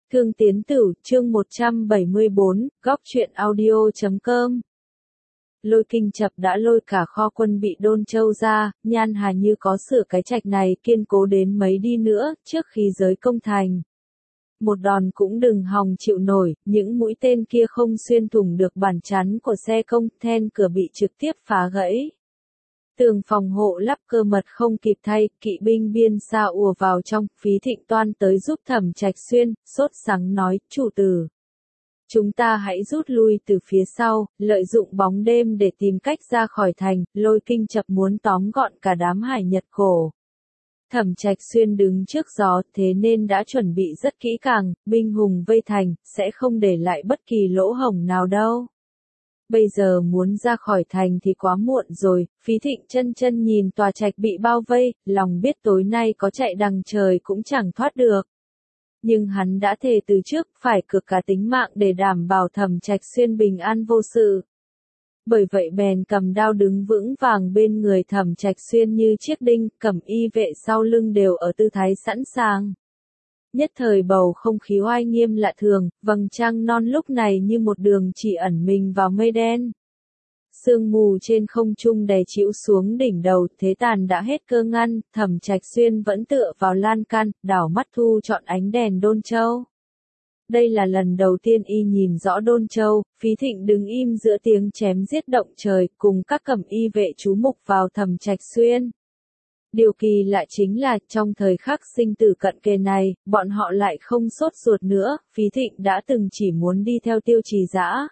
Thương Tiến Tử, chương 174, góc truyện audio.com. Lôi Kinh Chập đã lôi cả kho quân bị Đôn Châu ra, Nhan Hà như có sửa cái trạch này kiên cố đến mấy đi nữa, trước khi giới công thành. Một đòn cũng đừng hòng chịu nổi, những mũi tên kia không xuyên thủng được bản chắn của xe công, then cửa bị trực tiếp phá gãy. Tường phòng hộ lắp cơ mật không kịp thay, kỵ binh biên xa ùa vào trong, Phí Thịnh toan tới giúp Thẩm Trạch Xuyên, sốt sắng nói, chủ tử. Chúng ta hãy rút lui từ phía sau, lợi dụng bóng đêm để tìm cách ra khỏi thành, Lôi Kinh Chập muốn tóm gọn cả đám hải Nhật cổ. Thẩm Trạch Xuyên đứng trước gió, thế nên đã chuẩn bị rất kỹ càng, binh hùng vây thành, sẽ không để lại bất kỳ lỗ hổng nào đâu. Bây giờ muốn ra khỏi thành thì quá muộn rồi, Phí Thịnh chân chân nhìn tòa trạch bị bao vây, lòng biết tối nay có chạy đằng trời cũng chẳng thoát được. Nhưng hắn đã thề từ trước phải cược cả tính mạng để đảm bảo Thẩm Trạch Xuyên bình an vô sự. Bởi vậy bèn cầm đao đứng vững vàng bên người Thẩm Trạch Xuyên như chiếc đinh, cẩm y vệ sau lưng đều ở tư thái sẵn sàng. Nhất thời bầu không khí oai nghiêm lạ thường, vầng trăng non lúc này như một đường chỉ ẩn mình vào mây đen. Sương mù trên không trung đè chịu xuống đỉnh đầu, thế tàn đã hết cơ ngăn, Thẩm Trạch Xuyên vẫn tựa vào lan can, đảo mắt thu chọn ánh đèn Đôn Châu. Đây là lần đầu tiên y nhìn rõ Đôn Châu, Phí Thịnh đứng im giữa tiếng chém giết động trời, cùng các cẩm y vệ chú mục vào Thẩm Trạch Xuyên. Điều kỳ lạ chính là, trong thời khắc sinh tử cận kề này, bọn họ lại không sốt ruột nữa, Phí Thịnh đã từng chỉ muốn đi theo Tiêu Trì Dã.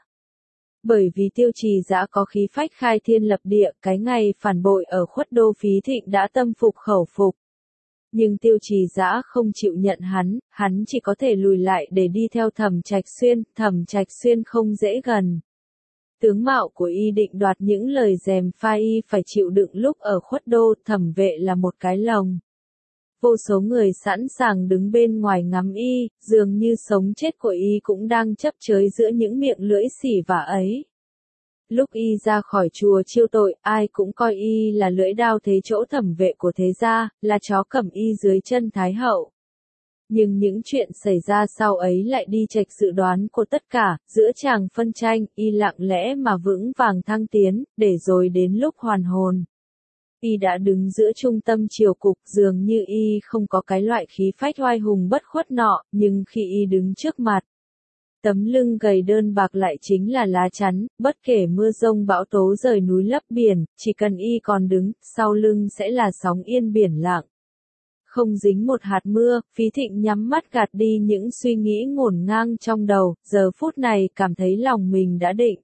Bởi vì Tiêu Trì Dã có khí phách khai thiên lập địa, cái ngày phản bội ở Khuất Đô Phí Thịnh đã tâm phục khẩu phục. Nhưng Tiêu Trì Dã không chịu nhận hắn chỉ có thể lùi lại để đi theo Thẩm Trạch Xuyên không dễ gần. Tướng mạo của y định đoạt những lời gièm pha y phải chịu đựng lúc ở Khuất Đô, Thẩm vệ là một cái lồng. Vô số người sẵn sàng đứng bên ngoài ngắm y, dường như sống chết của y cũng đang chấp chới giữa những miệng lưỡi xỉ vả ấy. Lúc y ra khỏi chùa chiêu tội, ai cũng coi y là lưỡi đao thế chỗ Thẩm vệ của thế gia, là chó cầm y dưới chân Thái hậu. Nhưng những chuyện xảy ra sau ấy lại đi chệch dự đoán của tất cả, giữa chàng phân tranh, y lặng lẽ mà vững vàng thăng tiến, để rồi đến lúc hoàn hồn. Y đã đứng giữa trung tâm triều cục, dường như y không có cái loại khí phách oai hùng bất khuất nọ, nhưng khi y đứng trước mặt, tấm lưng gầy đơn bạc lại chính là lá chắn, bất kể mưa rông bão tố rời núi lấp biển, chỉ cần y còn đứng, sau lưng sẽ là sóng yên biển lặng. Không dính một hạt mưa, Phí Thịnh nhắm mắt gạt đi những suy nghĩ ngổn ngang trong đầu, giờ phút này cảm thấy lòng mình đã định.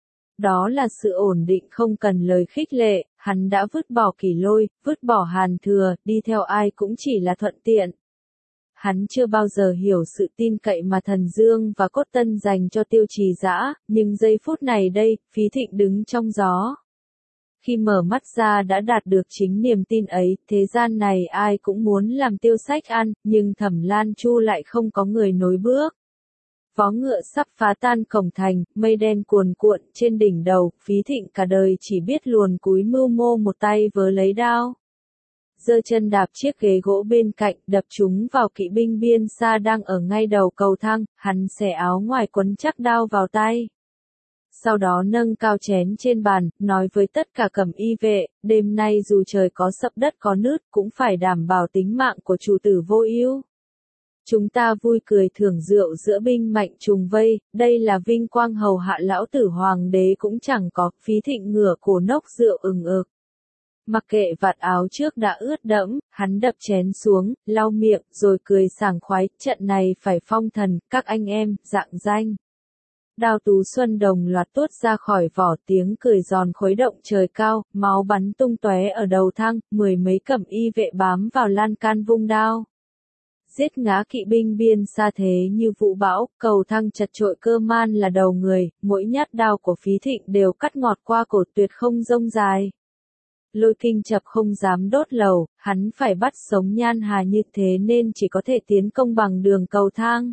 Đó là sự ổn định không cần lời khích lệ, hắn đã vứt bỏ Kỷ Lôi, vứt bỏ Hàn Thừa, đi theo ai cũng chỉ là thuận tiện. Hắn chưa bao giờ hiểu sự tin cậy mà Thần Dương và Cốt Tân dành cho Tiêu Trì Dã, nhưng giây phút này đây, Phí Thịnh đứng trong gió. Khi mở mắt ra đã đạt được chính niềm tin ấy, thế gian này ai cũng muốn làm tiêu sách ăn, nhưng Thẩm Lan Chu lại không có người nối bước. Vó ngựa sắp phá tan cổng thành, mây đen cuồn cuộn trên đỉnh đầu, Phí Thịnh cả đời chỉ biết luồn cúi mưu mô một tay vớ lấy đao. Giơ chân đạp chiếc ghế gỗ bên cạnh, đập chúng vào kỵ binh biên xa đang ở ngay đầu cầu thang, hắn xẻ áo ngoài quấn chắc đao vào tay. Sau đó nâng cao chén trên bàn, nói với tất cả cẩm y vệ, đêm nay dù trời có sập đất có nứt cũng phải đảm bảo tính mạng của chủ tử vô ưu. Chúng ta vui cười thưởng rượu giữa binh mạnh trùng vây, đây là vinh quang hầu hạ lão tử hoàng đế cũng chẳng có, Phí Thịnh ngửa cổ nốc rượu ừng ực. Mặc kệ vạt áo trước đã ướt đẫm, hắn đập chén xuống, lau miệng, rồi cười sảng khoái, trận này phải phong thần, các anh em, dạng danh. Đao Tú Xuân đồng loạt tuốt ra khỏi vỏ, tiếng cười giòn khuấy động trời cao, máu bắn tung tóe ở đầu thang, mười mấy cẩm y vệ bám vào lan can vung đao. Giết ngã kỵ binh biên xa thế như vũ bão, cầu thang chật trội cơ man là đầu người, mỗi nhát đao của Phí Thịnh đều cắt ngọt qua cổ tuyệt không rông dài. Lôi Kinh Chập không dám đốt lầu, hắn phải bắt sống Nhan Hà như thế nên chỉ có thể tiến công bằng đường cầu thang.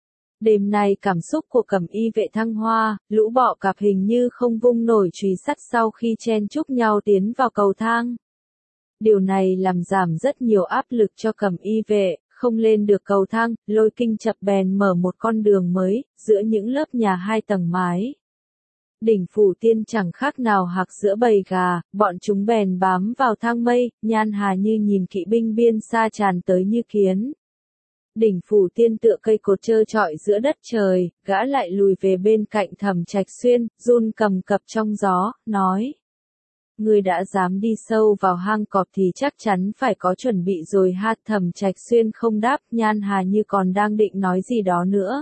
Đêm nay cảm xúc của cẩm y vệ thăng hoa, lũ bọ cạp hình như không vung nổi chùy sắt sau khi chen chúc nhau tiến vào cầu thang. Điều này làm giảm rất nhiều áp lực cho cẩm y vệ, Không lên được cầu thang, Lôi Kinh chập bèn mở một con đường mới, giữa những lớp nhà 2 tầng mái. Đỉnh Phủ Tiên chẳng khác nào hạc giữa bầy gà, bọn chúng bèn bám vào thang mây, Nhan Hà Như nhìn kỵ binh biên xa tràn tới như kiến. Đỉnh Phủ Tiên tựa cây cột trơ trọi giữa đất trời, gã lại lùi về bên cạnh Thẩm Trạch Xuyên, run cầm cập trong gió, nói. Ngươi đã dám đi sâu vào hang cọp thì chắc chắn phải có chuẩn bị rồi ha. Thẩm Trạch Xuyên không đáp, Nhan Hà Như còn đang định nói gì đó nữa.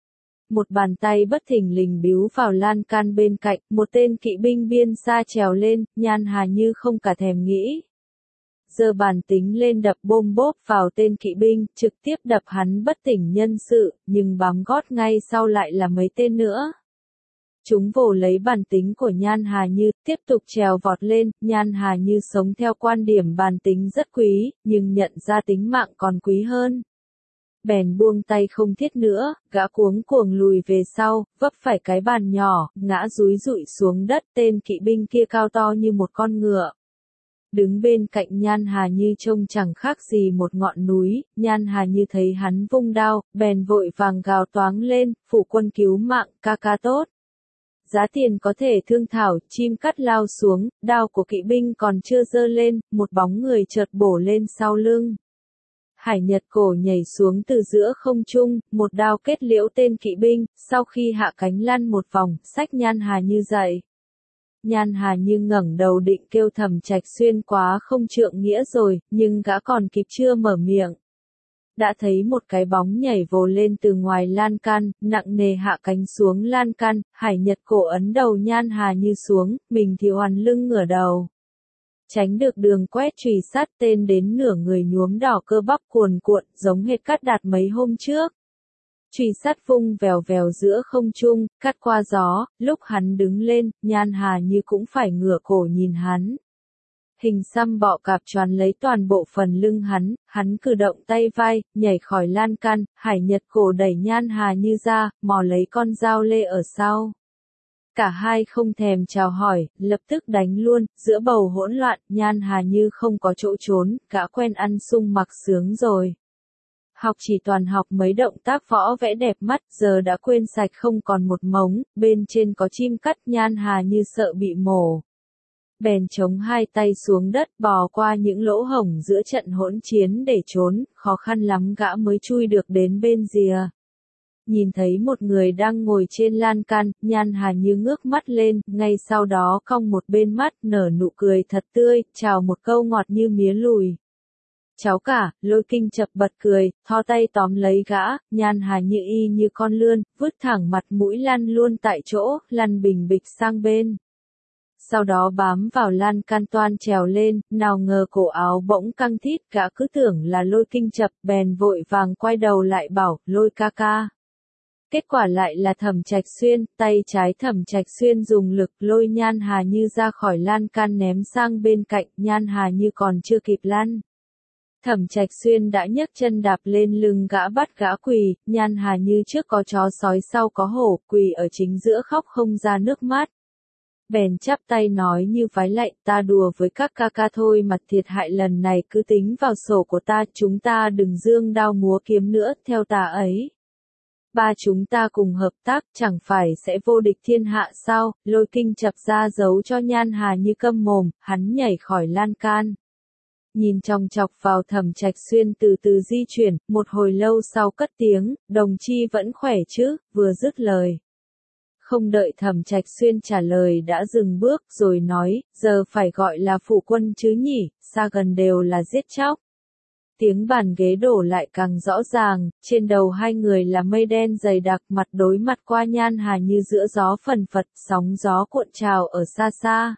Một bàn tay bất thình lình bíu vào lan can bên cạnh, một tên kỵ binh biên xa trèo lên, Nhan Hà Như không cả thèm nghĩ. Giơ bàn tính lên đập bôm bốp vào tên kỵ binh, trực tiếp đập hắn bất tỉnh nhân sự, nhưng bám gót ngay sau lại là mấy tên nữa. Chúng vồ lấy bản tính của Nhan Hà Như, tiếp tục trèo vọt lên, Nhan Hà Như sống theo quan điểm bản tính rất quý, nhưng nhận ra tính mạng còn quý hơn. Bèn buông tay không thiết nữa, gã cuống cuồng lùi về sau, vấp phải cái bàn nhỏ, ngã dúi rụi xuống đất, tên kỵ binh kia cao to như một con ngựa. Đứng bên cạnh Nhan Hà Như trông chẳng khác gì một ngọn núi, Nhan Hà Như thấy hắn vung đao, bèn vội vàng gào toáng lên, phủ quân cứu mạng, ca ca tốt. Giá tiền có thể thương thảo, chim cắt lao xuống, đao của kỵ binh còn chưa giơ lên, một bóng người chợt bổ lên sau lưng. Hải Nhật Cổ nhảy xuống từ giữa không trung, một đao kết liễu tên kỵ binh, sau khi hạ cánh lăn một vòng, xách Nhan Hà Như dậy. Nhan Hà Như ngẩng đầu định kêu Thẩm Trạch Xuyên quá không trượng nghĩa rồi, nhưng gã còn kịp chưa mở miệng. Đã thấy một cái bóng nhảy vồ lên từ ngoài lan can, nặng nề hạ cánh xuống lan can, Hải Nhật Cổ ấn đầu Nhan Hà Như xuống, mình thì hoàn lưng ngửa đầu. Tránh được đường quét chùy sắt, tên đến nửa người nhuốm đỏ cơ bắp cuồn cuộn, giống hệt cắt đạt mấy hôm trước. Chùy sắt vung vèo vèo giữa không trung, cắt qua gió, lúc hắn đứng lên, Nhan Hà Như cũng phải ngửa cổ nhìn hắn. Hình xăm bọ cạp choán lấy toàn bộ phần lưng hắn cử động tay vai, nhảy khỏi lan can, Hải Nhật Cổ đẩy Nhan Hà Như ra, mò lấy con dao lê ở sau. Cả hai không thèm chào hỏi, lập tức đánh luôn, giữa bầu hỗn loạn, Nhan Hà Như không có chỗ trốn, gã quen ăn sung mặc sướng rồi. Học chỉ toàn học mấy động tác võ vẽ đẹp mắt, giờ đã quên sạch không còn một mống, bên trên có chim cắt, Nhan Hà Như sợ bị mổ. Bèn chống hai tay xuống đất bò qua những lỗ hổng giữa trận hỗn chiến để trốn, khó khăn lắm gã mới chui được đến bên rìa. Nhìn thấy một người đang ngồi trên lan can, Nhan Hà Như ngước mắt lên, ngay sau đó cong một bên mắt, nở nụ cười thật tươi, chào một câu ngọt như mía lùi. Cháu cả, Lôi Kinh chập bật cười, thò tay tóm lấy gã, Nhan Hà Như y như con lươn, vứt thẳng mặt mũi lăn luôn tại chỗ, lăn bình bịch sang bên. Sau đó bám vào lan can toan trèo lên, nào ngờ cổ áo bỗng căng thít, gã cứ tưởng là Lôi Kinh chập, bèn vội vàng quay đầu lại bảo, Lôi ca ca. Kết quả lại là Thẩm Trạch Xuyên, tay trái Thẩm Trạch Xuyên dùng lực lôi Nhan Hà Như ra khỏi lan can ném sang bên cạnh, Nhan Hà Như còn chưa kịp lăn. Thẩm Trạch Xuyên đã nhấc chân đạp lên lưng gã bắt gã quỳ, Nhan Hà Như trước có chó sói sau có hổ, quỳ ở chính giữa khóc không ra nước mắt. Bèn chắp tay nói như vái lạy, ta đùa với các ca ca thôi mà thiệt hại lần này cứ tính vào sổ của ta, chúng ta đừng dương đao múa kiếm nữa, theo ta ấy. Ba chúng ta cùng hợp tác, chẳng phải sẽ vô địch thiên hạ sao? Lôi Kinh chập ra dấu cho Nhan Hà Như câm mồm, hắn nhảy khỏi lan can. Nhìn chòng chọc vào Thẩm Trạch Xuyên từ từ di chuyển, một hồi lâu sau cất tiếng, đồng chi vẫn khỏe chứ, vừa dứt lời. Không đợi Thẩm Trạch Xuyên trả lời đã dừng bước rồi nói, giờ phải gọi là phụ quân chứ nhỉ, xa gần đều là giết chóc. Tiếng bàn ghế đổ lại càng rõ ràng, trên đầu hai người là mây đen dày đặc, mặt đối mặt qua Nhan Hà Như giữa gió phần phật, sóng gió cuộn trào ở xa xa.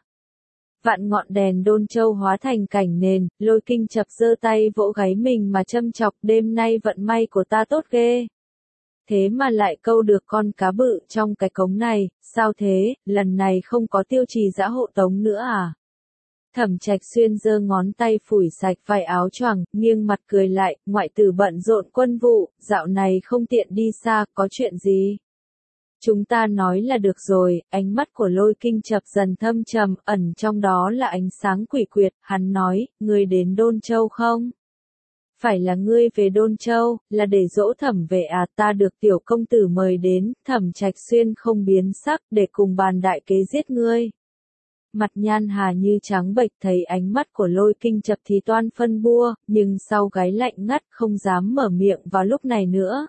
Vạn ngọn đèn Đôn Châu hóa thành cảnh nền, Lôi Kinh chập giơ tay vỗ gáy mình mà châm chọc, đêm nay vận may của ta tốt ghê. Thế mà lại câu được con cá bự trong cái cống này, sao thế, lần này không có Tiêu Trì Dã hộ tống nữa à? Thẩm Trạch Xuyên giơ ngón tay phủi sạch vải áo choàng, nghiêng mặt cười lại, ngoại tử bận rộn quân vụ, dạo này không tiện đi xa, có chuyện gì? Chúng ta nói là được rồi, ánh mắt của Lôi Kinh chập dần thâm trầm, ẩn trong đó là ánh sáng quỷ quyệt, hắn nói, người đến Đôn Châu không? Phải là ngươi về Đôn Châu, là để dỗ Thẩm Vệ à? Ta được tiểu công tử mời đến. Thẩm Trạch Xuyên không biến sắc, để cùng bàn đại kế giết ngươi. Mặt Nhan Hà như trắng bệch, thấy ánh mắt của Lôi Kinh Chập thì toan phân bua, nhưng sau gáy lạnh ngắt không dám mở miệng vào lúc này nữa.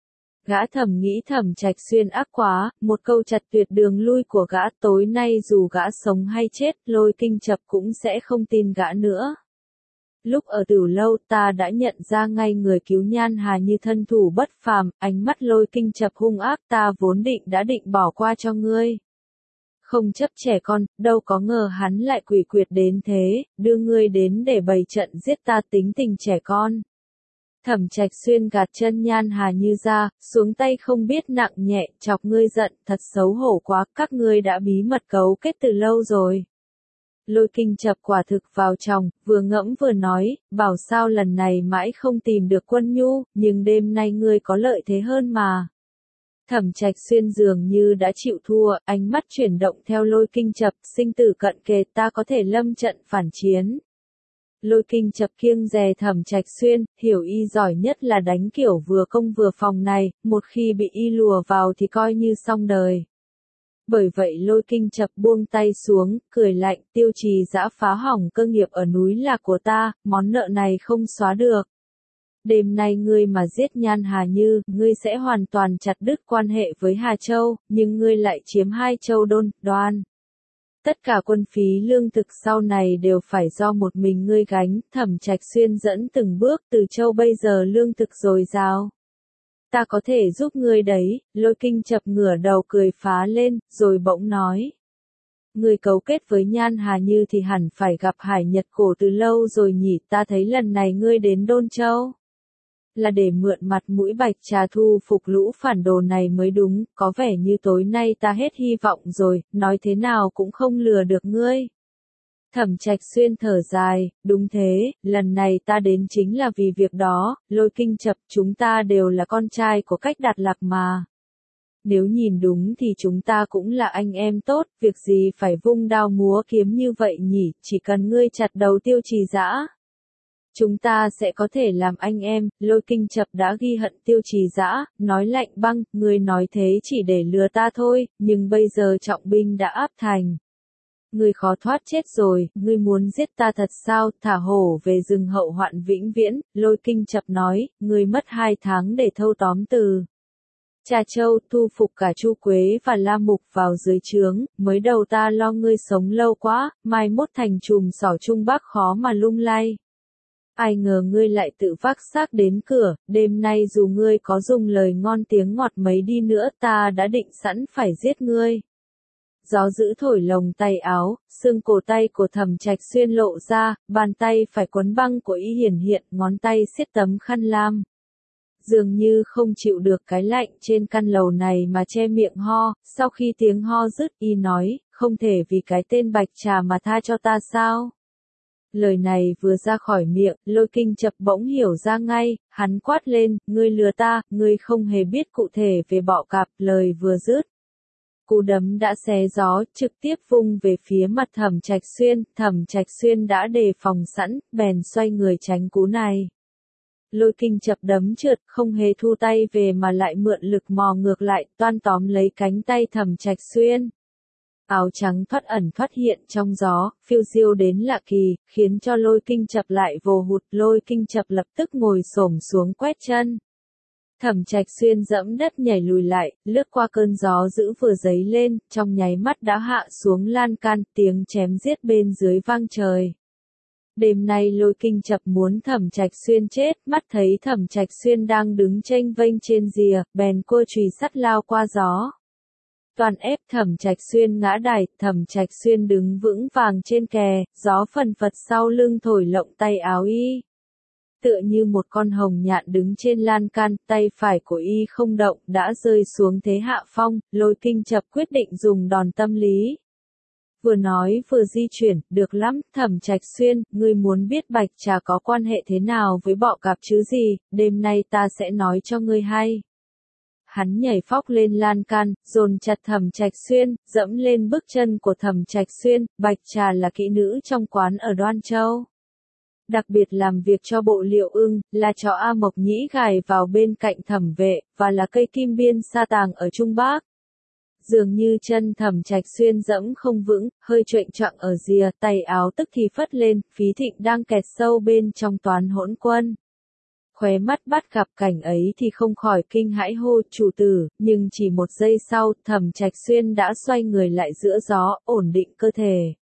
Gã thầm nghĩ Thẩm Trạch Xuyên ác quá, một câu chặt tuyệt đường lui của gã, tối nay dù gã sống hay chết, Lôi Kinh Chập cũng sẽ không tin gã nữa. Lúc ở Tử Lâu ta đã nhận ra ngay người cứu Nhan Hà như thân thủ bất phàm, ánh mắt Lôi Kinh Chập hung ác, ta vốn đã định bỏ qua cho ngươi. Không chấp trẻ con, đâu có ngờ hắn lại quỷ quyệt đến thế, đưa ngươi đến để bày trận giết ta, tính tình trẻ con. Thẩm Trạch Xuyên gạt chân Nhan Hà Như ra, xuống tay không biết nặng nhẹ, chọc ngươi giận, thật xấu hổ quá, các ngươi đã bí mật cấu kết từ lâu rồi. Lôi Kinh Chập quả thực vào chồng, vừa ngẫm vừa nói, bảo sao lần này mãi không tìm được Quân Nhu, nhưng đêm nay ngươi có lợi thế hơn mà. Thẩm Trạch Xuyên dường như đã chịu thua, ánh mắt chuyển động theo Lôi Kinh Chập, sinh tử cận kề, ta có thể lâm trận phản chiến. Lôi Kinh Chập kiêng dè Thẩm Trạch Xuyên, hiểu y giỏi nhất là đánh kiểu vừa công vừa phòng này, một khi bị y lùa vào thì coi như xong đời. Bởi vậy Lôi Kinh Chập buông tay xuống, cười lạnh, Tiêu Trì Dã phá hỏng cơ nghiệp ở núi Lạc của ta, món nợ này không xóa được. Đêm nay ngươi mà giết Nhan Hà Như, ngươi sẽ hoàn toàn chặt đứt quan hệ với Hà Châu, nhưng ngươi lại chiếm 2 châu Đôn, Đoan. Tất cả quân phí lương thực sau này đều phải do một mình ngươi gánh, Thẩm Trạch Xuyên dẫn từng bước, Từ Châu bây giờ lương thực dồi dào. Ta có thể giúp ngươi đấy. Lôi Kinh Chập ngửa đầu cười phá lên, rồi bỗng nói. Ngươi cấu kết với Nhan Hà Như thì hẳn phải gặp Hải Nhật Cổ từ lâu rồi nhỉ, ta thấy lần này ngươi đến Đôn Châu. Là để mượn mặt mũi Bạch Trà thu phục lũ phản đồ này mới đúng, có vẻ như tối nay ta hết hy vọng rồi, nói thế nào cũng không lừa được ngươi. Thẩm Trạch Xuyên thở dài, đúng thế, lần này ta đến chính là vì việc đó, Lôi Kinh Chập, chúng ta đều là con trai của Cách Đạt Lạc mà. Nếu nhìn đúng thì chúng ta cũng là anh em tốt, việc gì phải vung đao múa kiếm như vậy nhỉ, chỉ cần ngươi chặt đầu Tiêu Trì Dã. Chúng ta sẽ có thể làm anh em. Lôi Kinh Chập đã ghi hận Tiêu Trì Dã, nói lạnh băng, ngươi nói thế chỉ để lừa ta thôi, nhưng bây giờ trọng binh đã áp thành. Ngươi khó thoát chết rồi, ngươi muốn giết ta thật sao, thả hổ về rừng hậu hoạn vĩnh viễn. Lôi Kinh Chập nói, ngươi mất 2 tháng để thâu tóm từ Trà Châu, thu phục cả Chu Quế và La Mục vào dưới trướng, mới đầu ta lo ngươi sống lâu quá, mai mốt thành chùm sỏ Trung Bắc khó mà lung lay. Ai ngờ ngươi lại tự vác xác đến cửa, đêm nay dù ngươi có dùng lời ngon tiếng ngọt mấy đi nữa ta đã định sẵn phải giết ngươi. Gió dữ thổi lồng tay áo, xương cổ tay của Thẩm Trạch Xuyên lộ ra, bàn tay phải quấn băng của y hiển hiện, ngón tay siết tấm khăn lam. Dường như không chịu được cái lạnh trên căn lầu này mà che miệng ho, sau khi tiếng ho dứt y nói, không thể vì cái tên Bạch Trà mà tha cho ta sao? Lời này vừa ra khỏi miệng, Lôi Kinh Chập bỗng hiểu ra ngay, hắn quát lên, ngươi lừa ta, ngươi không hề biết cụ thể về bọ cạp, lời vừa dứt. Cú đấm đã xé gió, trực tiếp vung về phía mặt Thẩm Trạch Xuyên đã đề phòng sẵn, bèn xoay người tránh cú này. Lôi Kinh Chập đấm trượt, không hề thu tay về mà lại mượn lực mò ngược lại, toan tóm lấy cánh tay Thẩm Trạch Xuyên. Áo trắng thoát ẩn thoát hiện trong gió, phiêu diêu đến lạ kỳ, khiến cho Lôi Kinh Chập lại vồ hụt. Lôi Kinh Chập lập tức ngồi xổm xuống quét chân. Thẩm Trạch Xuyên dẫm đất nhảy lùi lại, lướt qua cơn gió dữ vừa dấy lên, trong nháy mắt đã hạ xuống lan can, tiếng chém giết bên dưới vang trời. Đêm nay Lôi Kinh Chập muốn Thẩm Trạch Xuyên chết, mắt thấy Thẩm Trạch Xuyên đang đứng chênh vênh trên rìa, bèn cua chùy sắt lao qua gió. Toàn ép Thẩm Trạch Xuyên ngã đài, Thẩm Trạch Xuyên đứng vững vàng trên kè, gió phần phật sau lưng thổi lộng tay áo y. Tựa như một con hồng nhạn đứng trên lan can, tay phải của y không động, đã rơi xuống thế hạ phong. Lôi Kinh Chập quyết định dùng đòn tâm lý. Vừa nói vừa di chuyển, được lắm, Thẩm Trạch Xuyên, ngươi muốn biết Bạch Trà có quan hệ thế nào với bọ cạp chứ gì, đêm nay ta sẽ nói cho ngươi hay. Hắn nhảy phóc lên lan can, dồn chặt Thẩm Trạch Xuyên, dẫm lên bước chân của Thẩm Trạch Xuyên. Bạch Trà là kỹ nữ trong quán ở Đoan Châu. Đặc biệt làm việc cho Bộ Liệu Ưng, là cho A Mộc Nhĩ gài vào bên cạnh Thẩm Vệ, và là cây kim biên sa tàng ở Trung Bắc. Dường như chân Thẩm Trạch Xuyên dẫm không vững, hơi choạng choạng ở rìa, tay áo tức thì phất lên, Phí Thịnh đang kẹt sâu bên trong toán hỗn quân. Khóe mắt bắt gặp cảnh ấy thì không khỏi kinh hãi hô chủ tử, nhưng chỉ một giây sau, Thẩm Trạch Xuyên đã xoay người lại giữa gió, ổn định cơ thể.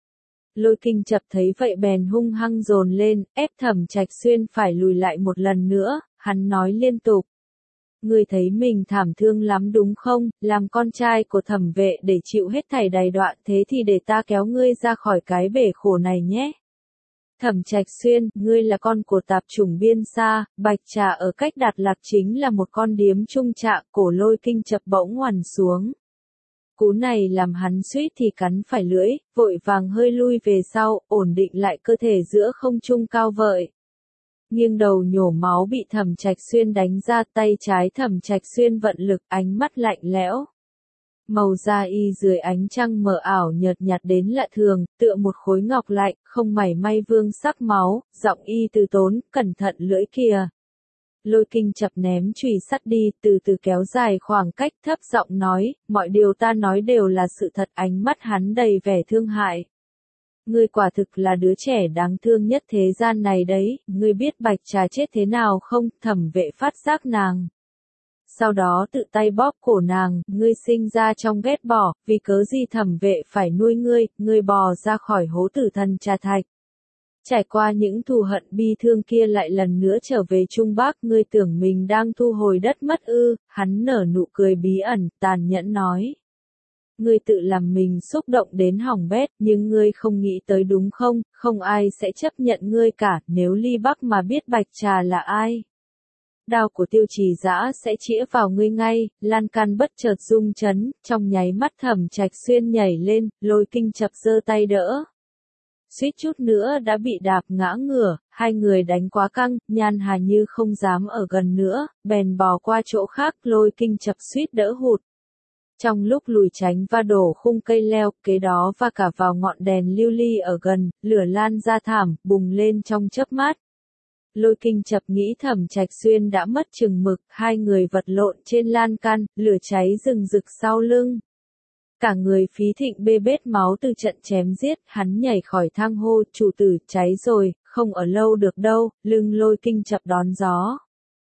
Lôi Kinh Chập thấy vậy bèn hung hăng dồn lên, ép Thẩm Trạch Xuyên phải lùi lại một lần nữa, hắn nói liên tục. Ngươi thấy mình thảm thương lắm đúng không, làm con trai của Thẩm Vệ để chịu hết thảy đày đọa, thế thì để ta kéo ngươi ra khỏi cái bể khổ này nhé. Thẩm Trạch Xuyên, ngươi là con của tạp chủng Biên Sa, Bạch Trà ở cách Đạt Lạc chính là một con điếm trung trạng, cổ Lôi Kinh Chập bỗng ngoằn xuống. Cú này làm hắn suýt thì cắn phải lưỡi, vội vàng hơi lui về sau, ổn định lại cơ thể giữa không trung cao vợi. Nghiêng đầu nhổ máu bị Thẩm Trạch Xuyên đánh ra, tay trái Thẩm Trạch Xuyên vận lực, ánh mắt lạnh lẽo. Màu da y dưới ánh trăng mờ ảo nhợt nhạt đến lạ thường, tựa một khối ngọc lạnh, không mảy may vương sắc máu, giọng y từ tốn, cẩn thận lưỡi kìa. Lôi Kinh Chập ném chùy sắt đi, từ từ kéo dài khoảng cách, thấp giọng nói, mọi điều ta nói đều là sự thật. Ánh mắt hắn đầy vẻ thương hại. Ngươi quả thực là đứa trẻ đáng thương nhất thế gian này đấy, ngươi biết Bạch Trà chết thế nào không? Thẩm Vệ phát giác nàng. Sau đó tự tay bóp cổ nàng, ngươi sinh ra trong ghét bỏ, vì cớ gì Thẩm Vệ phải nuôi ngươi bò ra khỏi hố tử thần Trà Thạch. Trải qua những thù hận bi thương kia lại lần nữa trở về Trung Bắc, ngươi tưởng mình đang thu hồi đất mất ư? Hắn nở nụ cười bí ẩn, tàn nhẫn nói. Ngươi tự làm mình xúc động đến hỏng bét, nhưng ngươi không nghĩ tới đúng không, không ai sẽ chấp nhận ngươi cả, nếu Ly Bắc mà biết Bạch Trà là ai. Đao của Tiêu Trì Dã sẽ chĩa vào ngươi ngay, lan can bất chợt rung chấn, trong nháy mắt Thẩm Trạch Xuyên nhảy lên, Lôi Kinh Chập giơ tay đỡ. Suýt chút nữa đã bị đạp ngã ngửa, hai người đánh quá căng, Nhan Hà Như không dám ở gần nữa, bèn bò qua chỗ khác, Lôi Kinh Chập suýt đỡ hụt. Trong lúc lùi tránh va đổ khung cây leo, kế đó va cả vào ngọn đèn lưu ly ở gần, lửa lan ra thảm, bùng lên trong chớp mắt. Lôi Kinh Chập nghĩ Thẩm Trạch Xuyên đã mất chừng mực, hai người vật lộn trên lan can, lửa cháy rừng rực sau lưng. Cả người Phí Thịnh bê bết máu từ trận chém giết, hắn nhảy khỏi thang hô, chủ tử, cháy rồi, không ở lâu được đâu, lưng Lôi Kinh Chập đón gió.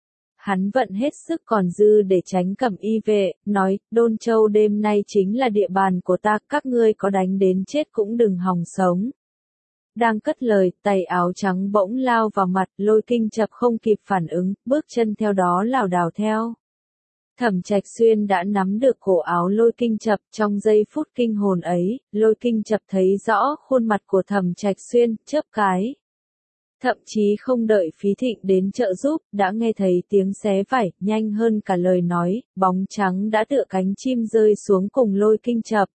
Hắn vận hết sức còn dư để tránh Cẩm Y vệ, nói, Đôn Châu đêm nay chính là địa bàn của ta, các ngươi có đánh đến chết cũng đừng hòng sống. Đang cất lời, tay áo trắng bỗng lao vào mặt, Lôi Kinh Chập không kịp phản ứng, bước chân theo đó lảo đảo theo. Thẩm Trạch Xuyên đã nắm được cổ áo Lôi Kinh Chập, trong giây phút kinh hồn ấy, Lôi Kinh Chập thấy rõ khuôn mặt của Thẩm Trạch Xuyên, chớp cái. Thậm chí không đợi Phí Thịnh đến trợ giúp, đã nghe thấy tiếng xé vải, nhanh hơn cả lời nói, bóng trắng đã tựa cánh chim rơi xuống cùng Lôi Kinh Chập.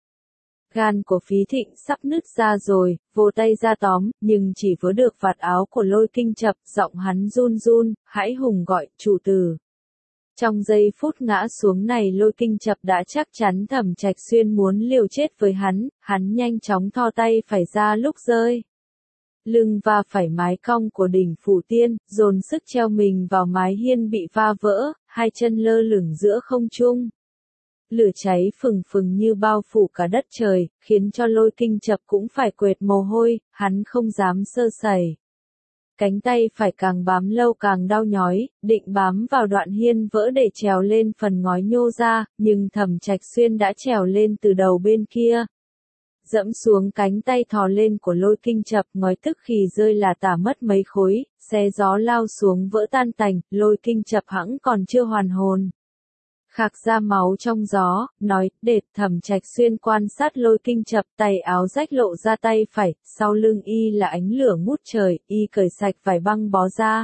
Gan của Phí Thịnh sắp nứt ra rồi, vồ tay ra tóm, nhưng chỉ vớ được vạt áo của Lôi Kinh Chập, giọng hắn run run, hãi hùng gọi, chủ tử. Trong giây phút ngã xuống này Lôi Kinh Chập đã chắc chắn Thẩm Trạch Xuyên muốn liều chết với hắn nhanh chóng thò tay phải ra lúc rơi. Lưng va phải mái cong của đỉnh Phủ Tiên, dồn sức treo mình vào mái hiên bị va vỡ, hai chân lơ lửng giữa không trung. Lửa cháy phừng phừng như bao phủ cả đất trời, khiến cho Lôi Kinh Chập cũng phải quệt mồ hôi, hắn không dám sơ sẩy. Cánh tay phải càng bám lâu càng đau nhói, định bám vào đoạn hiên vỡ để trèo lên phần ngói nhô ra, nhưng Thẩm Trạch Xuyên đã trèo lên từ đầu bên kia. Dẫm xuống cánh tay thò lên của Lôi Kinh Chập, ngói tức thì rơi là tả mất mấy khối, xé gió lao xuống vỡ tan tành, Lôi Kinh Chập hẵng còn chưa hoàn hồn. Khạc ra máu trong gió, nói, đệt. Thẩm Trạch Xuyên quan sát Lôi Kinh Chập, tay áo rách lộ ra tay phải, sau lưng y là ánh lửa ngút trời, y cởi sạch vải băng bó ra.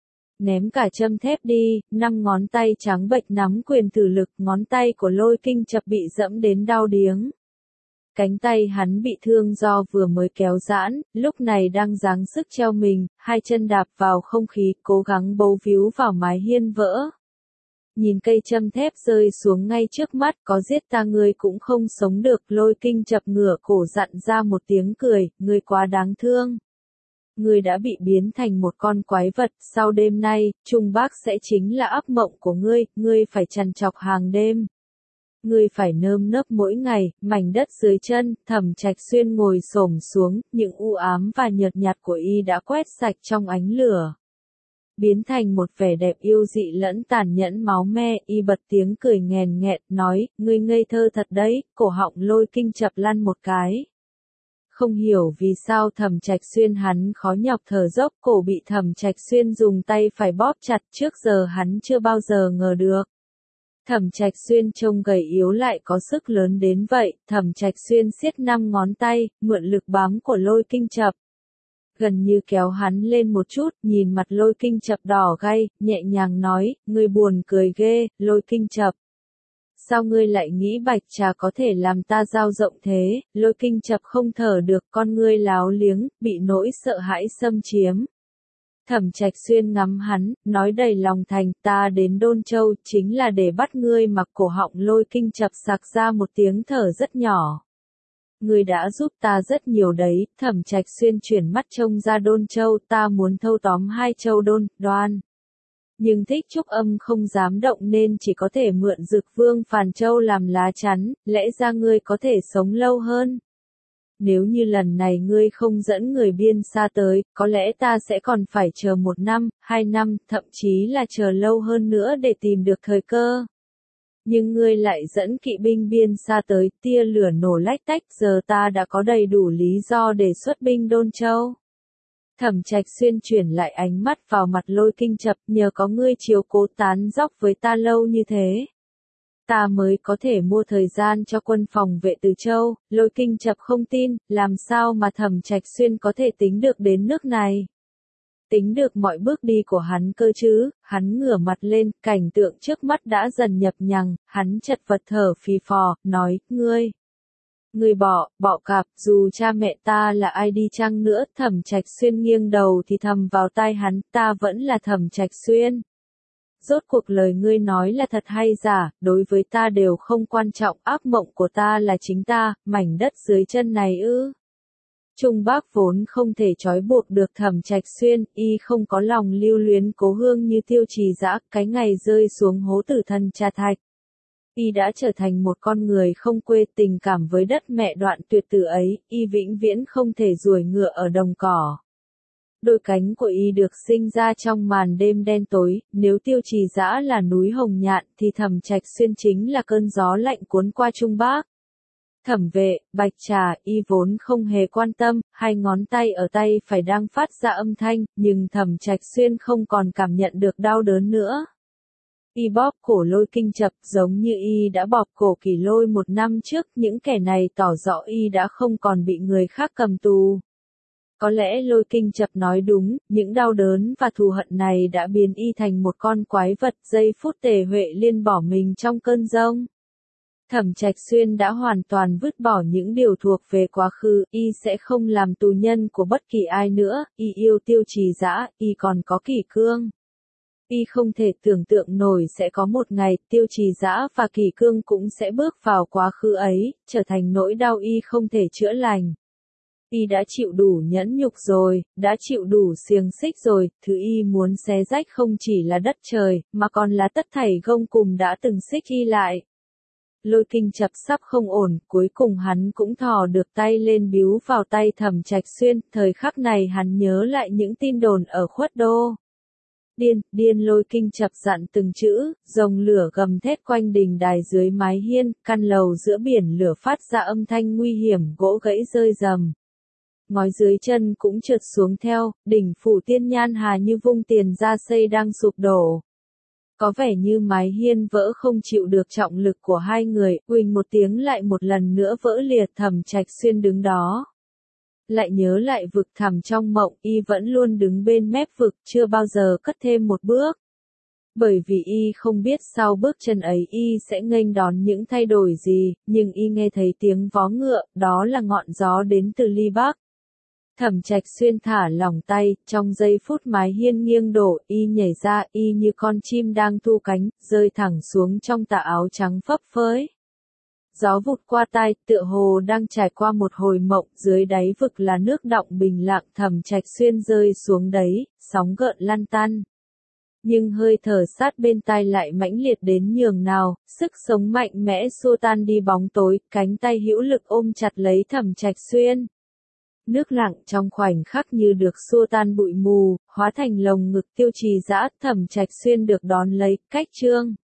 Ném cả châm thép đi, 5 ngón tay trắng bệch nắm quyền tử lực, ngón tay của Lôi Kinh Chập bị dẫm đến đau điếng. Cánh tay hắn bị thương do vừa mới kéo giãn, lúc này đang giáng sức treo mình, hai chân đạp vào không khí, cố gắng bấu víu vào mái hiên vỡ. Nhìn cây châm thép rơi xuống ngay trước mắt, có giết ta ngươi cũng không sống được, Lôi Kinh Chập ngửa cổ dặn ra một tiếng cười, ngươi quá đáng thương. ngươi đã bị biến thành một con quái vật, sau đêm nay, Trung Bắc sẽ chính là ác mộng của ngươi phải trằn trọc hàng đêm. Ngươi phải nơm nớp mỗi ngày, mảnh đất dưới chân, Thẩm Trạch Xuyên ngồi xổm xuống, những u ám và nhợt nhạt của y đã quét sạch trong ánh lửa. Biến thành một vẻ đẹp yêu dị lẫn tàn nhẫn máu me, y bật tiếng cười nghèn nghẹt, nói, ngươi ngây thơ thật đấy, cổ họng Lôi Kinh chập lăn một cái. Không hiểu vì sao Thẩm Trạch Xuyên hắn khó nhọc thở dốc, cổ bị Thẩm Trạch Xuyên dùng tay phải bóp chặt, trước giờ hắn chưa bao giờ ngờ được. Thẩm Trạch Xuyên trông gầy yếu lại có sức lớn đến vậy, Thẩm Trạch Xuyên siết 5 ngón tay, mượn lực bám của Lôi Kinh chập. Gần như kéo hắn lên một chút, nhìn mặt Lôi Kinh chập đỏ gay, nhẹ nhàng nói, ngươi buồn cười ghê, Lôi Kinh chập. Sao ngươi lại nghĩ bạch trà có thể làm ta dao rộng thế? Lôi Kinh chập không thở được, con ngươi láo liếng, bị nỗi sợ hãi xâm chiếm. Thẩm Trạch Xuyên ngắm hắn, nói đầy lòng thành, ta đến Đôn Châu chính là để bắt ngươi, mặc cổ họng Lôi Kinh chập sặc ra một tiếng thở rất nhỏ. Ngươi đã giúp ta rất nhiều đấy. Thẩm Trạch Xuyên chuyển mắt trông ra Đôn Châu, ta muốn thâu tóm 2 châu Đôn, Đoan. Nhưng Thích Trúc Âm không dám động nên chỉ có thể mượn Dực Vương Phàn Châu làm lá chắn, lẽ ra ngươi có thể sống lâu hơn. Nếu như lần này ngươi không dẫn người biên xa tới, có lẽ ta sẽ còn phải chờ 1 năm, 2 năm, thậm chí là chờ lâu hơn nữa để tìm được thời cơ. Nhưng ngươi lại dẫn kỵ binh biên xa tới, tia lửa nổ lách tách, giờ ta đã có đầy đủ lý do để xuất binh Đôn Châu. Thẩm Trạch Xuyên chuyển lại ánh mắt vào mặt Lôi Kinh chập, nhờ có ngươi chiếu cố tán dóc với ta lâu như thế. Ta mới có thể mua thời gian cho quân phòng vệ Từ Châu. Lôi Kinh chập không tin, làm sao mà Thẩm Trạch Xuyên có thể tính được đến nước này. Tính được mọi bước đi của hắn cơ chứ. Hắn ngửa mặt lên, cảnh tượng trước mắt đã dần nhập nhằng, hắn chật vật thở phì phò, nói, Ngươi bỏ cạp, dù cha mẹ ta là ai đi chăng nữa. Thẩm Trạch Xuyên nghiêng đầu thì thầm vào tai hắn, ta vẫn là Thẩm Trạch Xuyên. Rốt cuộc lời ngươi nói là thật hay giả, đối với ta đều không quan trọng, ác mộng của ta là chính ta, mảnh đất dưới chân này ư. Trung Bắc vốn không thể trói buộc được Thẩm Trạch Xuyên, y không có lòng lưu luyến cố hương như Tiêu Trì Dã, cái ngày rơi xuống hố tử thần Tra Thạch. Y đã trở thành một con người không quê, tình cảm với đất mẹ đoạn tuyệt từ ấy, y vĩnh viễn không thể ruổi ngựa ở đồng cỏ. Đôi cánh của y được sinh ra trong màn đêm đen tối, nếu Tiêu Trì Dã là núi hồng nhạn thì Thẩm Trạch Xuyên chính là cơn gió lạnh cuốn qua Trung Bắc. Thẩm Vệ, Bạch Trà, y vốn không hề quan tâm, 2 ngón tay ở tay phải đang phát ra âm thanh, nhưng Thẩm Trạch Xuyên không còn cảm nhận được đau đớn nữa. Y bóp cổ Lôi Kinh chập giống như y đã bóp cổ Kỷ Lôi 1 năm trước, những kẻ này tỏ rõ y đã không còn bị người khác cầm tù. Có lẽ Lôi Kinh chập nói đúng, những đau đớn và thù hận này đã biến y thành một con quái vật. Giây phút Tề Huệ Liên bỏ mình trong cơn giông. Thẩm Trạch Xuyên đã hoàn toàn vứt bỏ những điều thuộc về quá khứ, y sẽ không làm tù nhân của bất kỳ ai nữa, y yêu Tiêu Trì Dã, y còn có Kỷ Cương. Y không thể tưởng tượng nổi sẽ có một ngày, Tiêu Trì Dã và Kỷ Cương cũng sẽ bước vào quá khứ ấy, trở thành nỗi đau y không thể chữa lành. Y đã chịu đủ nhẫn nhục rồi, đã chịu đủ xiềng xích rồi, thứ y muốn xé rách không chỉ là đất trời, mà còn là tất thảy gông cùm đã từng xích y lại. Lôi Kinh chập sắp không ổn, cuối cùng hắn cũng thò được tay lên biếu vào tay Thẩm Trạch Xuyên, thời khắc này hắn nhớ lại những tin đồn ở Khuất Đô. Điên Lôi Kinh chập dặn từng chữ, rồng lửa gầm thét quanh đình đài dưới mái hiên, căn lầu giữa biển lửa phát ra âm thanh nguy hiểm, gỗ gãy rơi rầm. Ngói dưới chân cũng trượt xuống theo, đỉnh phủ Tiên Nhan Hà như vung tiền ra xây đang sụp đổ. Có vẻ như mái hiên vỡ không chịu được trọng lực của 2 người, uỳnh một tiếng lại một lần nữa vỡ liệt. Thẩm Trạch Xuyên đứng đó. Lại nhớ lại vực thẳm trong mộng, y vẫn luôn đứng bên mép vực, chưa bao giờ cất thêm một bước. Bởi vì y không biết sau bước chân ấy y sẽ nghênh đón những thay đổi gì, nhưng y nghe thấy tiếng vó ngựa, đó là ngọn gió đến từ Ly Bắc. Thẩm Trạch Xuyên thả lỏng tay, trong giây phút mái hiên nghiêng đổ, y nhảy ra, y như con chim đang thu cánh, rơi thẳng xuống trong tà áo trắng phấp phới. Gió vụt qua tai, tựa hồ đang trải qua một hồi mộng, dưới đáy vực là nước đọng bình lặng, Thẩm Trạch Xuyên rơi xuống đấy, sóng gợn lăn tăn. Nhưng hơi thở sát bên tai lại mãnh liệt đến nhường nào, sức sống mạnh mẽ xua tan đi bóng tối, cánh tay hữu lực ôm chặt lấy Thẩm Trạch Xuyên. Nước lặng trong khoảnh khắc như được xua tan bụi mù, hóa thành lồng ngực Tiêu Trì Dã, Thẩm Trạch Xuyên được đón lấy, cách Trương